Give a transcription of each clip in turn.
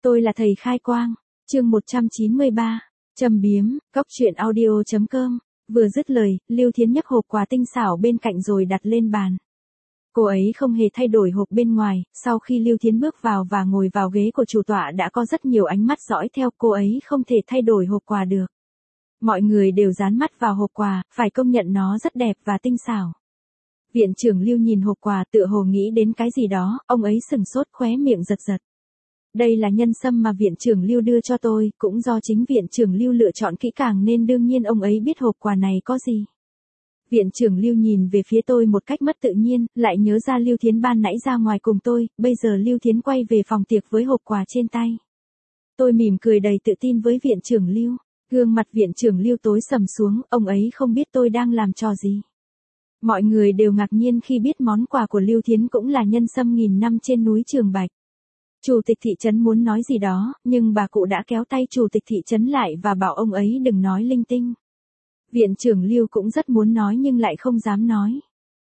Tôi là thầy khai quang. Chương 193. Châm biếm, cóc.audio.com. Vừa dứt lời, Lưu Thiến nhấc hộp quà tinh xảo bên cạnh rồi đặt lên bàn. Cô ấy không hề thay đổi hộp bên ngoài, sau khi Lưu Thiến bước vào và ngồi vào ghế của chủ tọa đã có rất nhiều ánh mắt dõi theo, cô ấy không thể thay đổi hộp quà được. Mọi người đều dán mắt vào hộp quà, phải công nhận nó rất đẹp và tinh xảo. Viện trưởng Lưu nhìn hộp quà tựa hồ nghĩ đến cái gì đó, ông ấy sửng sốt khóe miệng giật giật. Đây là nhân sâm mà viện trưởng Lưu đưa cho tôi, cũng do chính viện trưởng Lưu lựa chọn kỹ càng nên đương nhiên ông ấy biết hộp quà này có gì. Viện trưởng Lưu nhìn về phía tôi một cách mất tự nhiên, lại nhớ ra Lưu Thiến ban nãy ra ngoài cùng tôi, bây giờ Lưu Thiến quay về phòng tiệc với hộp quà trên tay. Tôi mỉm cười đầy tự tin với viện trưởng Lưu, gương mặt viện trưởng Lưu tối sầm xuống, ông ấy không biết tôi đang làm trò gì. Mọi người đều ngạc nhiên khi biết món quà của Lưu Thiến cũng là nhân sâm 1000 năm trên núi Trường Bạch. Chủ tịch thị trấn muốn nói gì đó, nhưng bà cụ đã kéo tay chủ tịch thị trấn lại và bảo ông ấy đừng nói linh tinh. Viện trưởng Lưu cũng rất muốn nói nhưng lại không dám nói.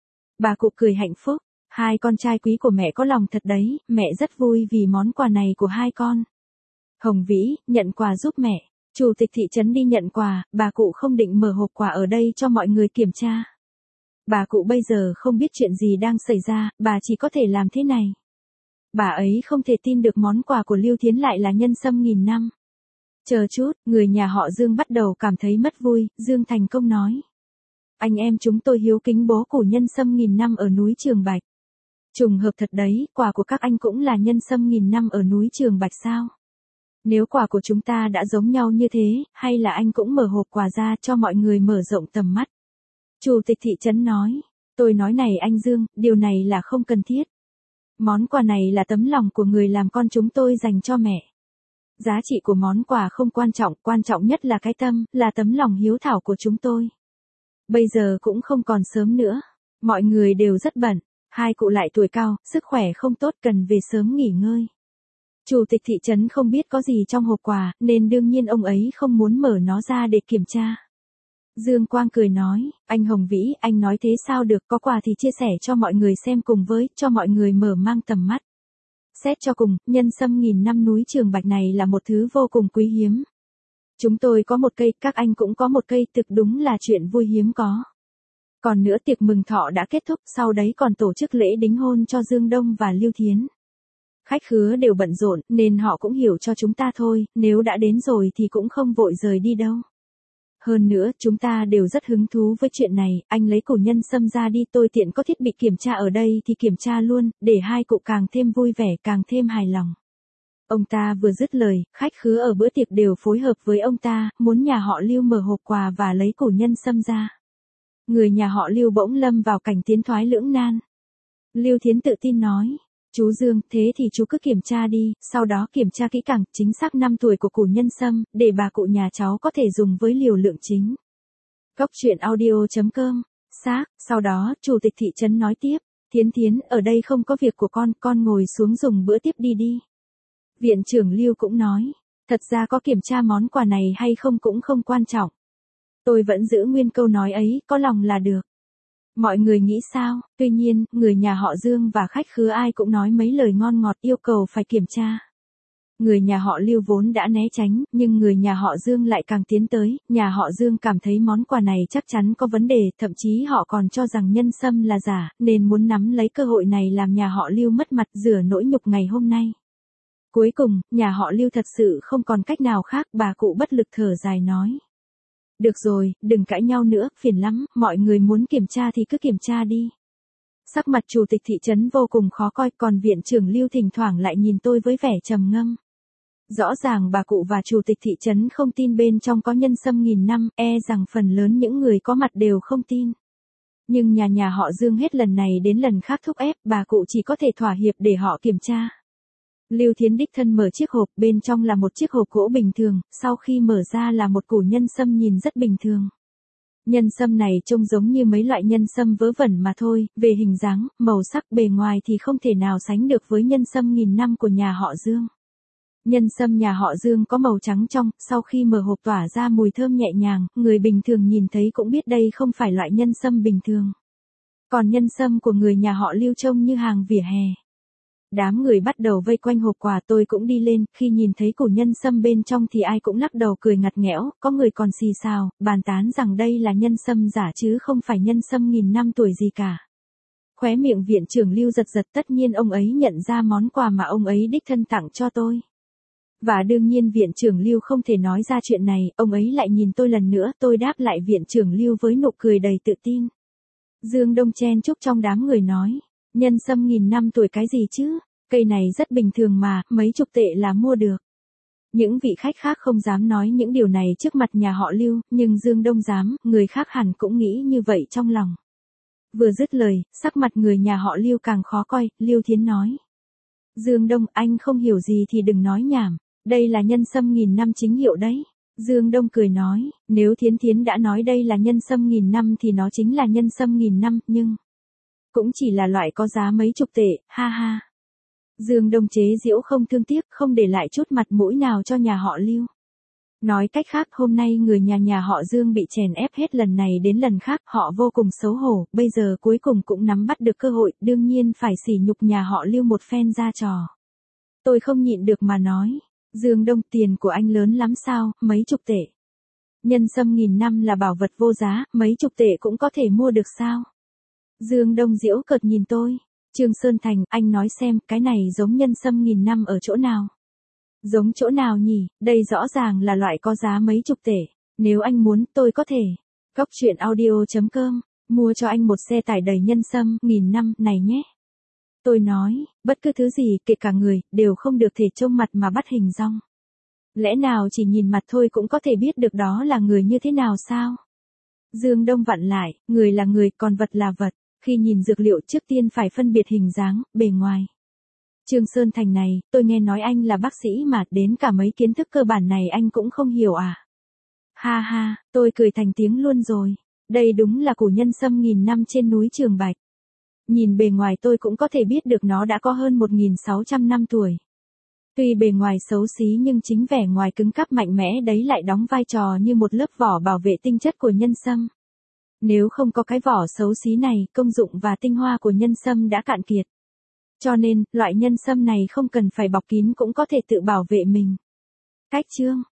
Bà cụ cười hạnh phúc, hai con trai quý của mẹ có lòng thật đấy, mẹ rất vui vì món quà này của hai con. Hồng Vĩ, nhận quà giúp mẹ. Chủ tịch thị trấn đi nhận quà, bà cụ không định mở hộp quà ở đây cho mọi người kiểm tra. Bà cụ bây giờ không biết chuyện gì đang xảy ra, bà chỉ có thể làm thế này. Bà ấy không thể tin được món quà của Lưu Thiến lại là nhân sâm 1000 năm. Chờ chút, người nhà họ Dương bắt đầu cảm thấy mất vui, Dương thành công nói. Anh em chúng tôi hiếu kính bố củ nhân sâm 1000 năm ở núi Trường Bạch. Trùng hợp thật đấy, quà của các anh cũng là nhân sâm 1000 năm ở núi Trường Bạch sao? Nếu quà của chúng ta đã giống nhau như thế, hay là anh cũng mở hộp quà ra cho mọi người mở rộng tầm mắt? Chủ tịch thị trấn nói, tôi nói này anh Dương, điều này là không cần thiết. Món quà này là tấm lòng của người làm con chúng tôi dành cho mẹ. Giá trị của món quà không quan trọng nhất là cái tâm, là tấm lòng hiếu thảo của chúng tôi. Bây giờ cũng không còn sớm nữa, mọi người đều rất bận, hai cụ lại tuổi cao, sức khỏe không tốt cần về sớm nghỉ ngơi. Chủ tịch thị trấn không biết có gì trong hộp quà, nên đương nhiên ông ấy không muốn mở nó ra để kiểm tra. Dương Quang cười nói, anh Hồng Vĩ, anh nói thế sao được, có quà thì chia sẻ cho mọi người xem cùng với, cho mọi người mở mang tầm mắt. Xét cho cùng, nhân sâm 1000 năm núi Trường Bạch này là một thứ vô cùng quý hiếm. Chúng tôi có một cây, các anh cũng có một cây, thực đúng là chuyện vui hiếm có. Còn nữa tiệc mừng thọ đã kết thúc, sau đấy còn tổ chức lễ đính hôn cho Dương Đông và Lưu Thiến. Khách khứa đều bận rộn, nên họ cũng hiểu cho chúng ta thôi, nếu đã đến rồi thì cũng không vội rời đi đâu. Hơn nữa, chúng ta đều rất hứng thú với chuyện này, anh lấy củ nhân sâm ra đi, tôi tiện có thiết bị kiểm tra ở đây thì kiểm tra luôn, để hai cụ càng thêm vui vẻ, càng thêm hài lòng. Ông ta vừa dứt lời, khách khứa ở bữa tiệc đều phối hợp với ông ta, muốn nhà họ Lưu mở hộp quà và lấy củ nhân sâm ra. Người nhà họ Lưu bỗng lâm vào cảnh tiến thoái lưỡng nan. Lưu Thiến tự tin nói, chú Dương, thế thì chú cứ kiểm tra đi, sau đó kiểm tra kỹ càng, chính xác năm tuổi của củ nhân sâm, để bà cụ nhà cháu có thể dùng với liều lượng chính. Cóc.audio.com. Sau đó, chủ tịch thị trấn nói tiếp, Thiến, ở đây không có việc của con ngồi xuống dùng bữa tiếp đi. Viện trưởng Lưu cũng nói, thật ra có kiểm tra món quà này hay không cũng không quan trọng. Tôi vẫn giữ nguyên câu nói ấy, có lòng là được. Mọi người nghĩ sao? Tuy nhiên, người nhà họ Dương và khách khứa ai cũng nói mấy lời ngon ngọt yêu cầu phải kiểm tra. Người nhà họ Lưu vốn đã né tránh, nhưng người nhà họ Dương lại càng tiến tới, nhà họ Dương cảm thấy món quà này chắc chắn có vấn đề, thậm chí họ còn cho rằng nhân sâm là giả, nên muốn nắm lấy cơ hội này làm nhà họ Lưu mất mặt, rửa nỗi nhục ngày hôm nay. Cuối cùng, nhà họ Lưu thật sự không còn cách nào khác, bà cụ bất lực thở dài nói. Được rồi, đừng cãi nhau nữa, phiền lắm, mọi người muốn kiểm tra thì cứ kiểm tra đi. Sắc mặt chủ tịch thị trấn vô cùng khó coi, còn viện trưởng Lưu thỉnh thoảng lại nhìn tôi với vẻ trầm ngâm. Rõ ràng bà cụ và chủ tịch thị trấn không tin bên trong có nhân sâm 1000 năm, rằng phần lớn những người có mặt đều không tin. Nhưng nhà họ Dương hết lần này đến lần khác thúc ép, bà cụ chỉ có thể thỏa hiệp để họ kiểm tra. Lưu Thiến đích thân mở chiếc hộp, bên trong là một chiếc hộp gỗ bình thường, sau khi mở ra là một củ nhân sâm nhìn rất bình thường. Nhân sâm này trông giống như mấy loại nhân sâm vớ vẩn mà thôi, về hình dáng, màu sắc, bề ngoài thì không thể nào sánh được với nhân sâm 1000 năm của nhà họ Dương. Nhân sâm nhà họ Dương có màu trắng trong, sau khi mở hộp tỏa ra mùi thơm nhẹ nhàng, người bình thường nhìn thấy cũng biết đây không phải loại nhân sâm bình thường. Còn nhân sâm của người nhà họ Lưu trông như hàng vỉa hè. Đám người bắt đầu vây quanh hộp quà, tôi cũng đi lên, khi nhìn thấy củ nhân sâm bên trong thì ai cũng lắc đầu cười ngặt nghẽo, có người còn xì xào, bàn tán rằng đây là nhân sâm giả chứ không phải nhân sâm nghìn năm tuổi gì cả. Khóe miệng viện trưởng Lưu giật giật, tất nhiên ông ấy nhận ra món quà mà ông ấy đích thân tặng cho tôi. Và đương nhiên viện trưởng Lưu không thể nói ra chuyện này, ông ấy lại nhìn tôi lần nữa, tôi đáp lại viện trưởng Lưu với nụ cười đầy tự tin. Dương Đông chen chúc trong đám người nói, nhân sâm nghìn năm tuổi cái gì chứ, cây này rất bình thường mà, mấy chục tệ là mua được. Những vị khách khác không dám nói những điều này trước mặt nhà họ Lưu, nhưng Dương Đông dám, người khác hẳn cũng nghĩ như vậy trong lòng. Vừa dứt lời, sắc mặt người nhà họ Lưu càng khó coi, Lưu Thiến nói. Dương Đông, anh không hiểu gì thì đừng nói nhảm, đây là nhân sâm nghìn năm chính hiệu đấy. Dương Đông cười nói, nếu Thiến đã nói đây là nhân sâm nghìn năm thì nó chính là nhân sâm nghìn năm, nhưng cũng chỉ là loại có giá mấy chục tệ, ha ha. Dương Đông chế giễu không thương tiếc, không để lại chút mặt mũi nào cho nhà họ Lưu. Nói cách khác, hôm nay người nhà họ Dương bị chèn ép hết lần này đến lần khác, họ vô cùng xấu hổ, bây giờ cuối cùng cũng nắm bắt được cơ hội, đương nhiên phải sỉ nhục nhà họ Lưu một phen ra trò. Tôi không nhịn được mà nói, Dương Đông, tiền của anh lớn lắm sao, mấy chục tệ. Nhân sâm nghìn năm là bảo vật vô giá, mấy chục tệ cũng có thể mua được sao? Dương Đông giễu cợt nhìn tôi. Trương Sơn Thành, anh nói xem, cái này giống nhân sâm nghìn năm ở chỗ nào? Giống chỗ nào nhỉ, đây rõ ràng là loại có giá mấy chục tệ. Nếu anh muốn, tôi có thể. Góc truyện audio.com, mua cho anh một xe tải đầy nhân sâm nghìn năm này nhé. Tôi nói, bất cứ thứ gì, kể cả người, đều không được thể trông mặt mà bắt hình dong. Lẽ nào chỉ nhìn mặt thôi cũng có thể biết được đó là người như thế nào sao? Dương Đông vặn lại, người là người, còn vật là vật. Khi nhìn dược liệu trước tiên phải phân biệt hình dáng, bề ngoài. Trương Sơn Thành này, tôi nghe nói anh là bác sĩ mà, đến cả mấy kiến thức cơ bản này anh cũng không hiểu à? Ha ha, tôi cười thành tiếng luôn rồi. Đây đúng là củ nhân sâm nghìn năm trên núi Trường Bạch. Nhìn bề ngoài tôi cũng có thể biết được nó đã có hơn 1.600 năm tuổi. Tuy bề ngoài xấu xí nhưng chính vẻ ngoài cứng cáp mạnh mẽ đấy lại đóng vai trò như một lớp vỏ bảo vệ tinh chất của nhân sâm. Nếu không có cái vỏ xấu xí này, công dụng và tinh hoa của nhân sâm đã cạn kiệt. Cho nên, loại nhân sâm này không cần phải bọc kín cũng có thể tự bảo vệ mình. Cách chương